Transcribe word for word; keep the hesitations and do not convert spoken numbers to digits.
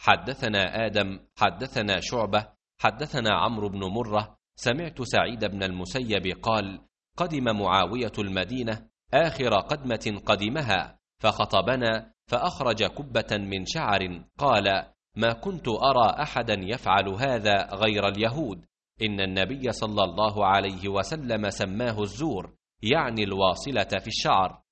حدثنا آدم حدثنا شعبة حدثنا عمرو بن مرة سمعت سعيد بن المسيب قال: قدم معاوية المدينة آخر قدمة قدمها فخطبنا فأخرج كبة من شعر قال: ما كنت أرى أحدا يفعل هذا غير اليهود، إن النبي صلى الله عليه وسلم سماه الزور، يعني الواصلة في الشعر،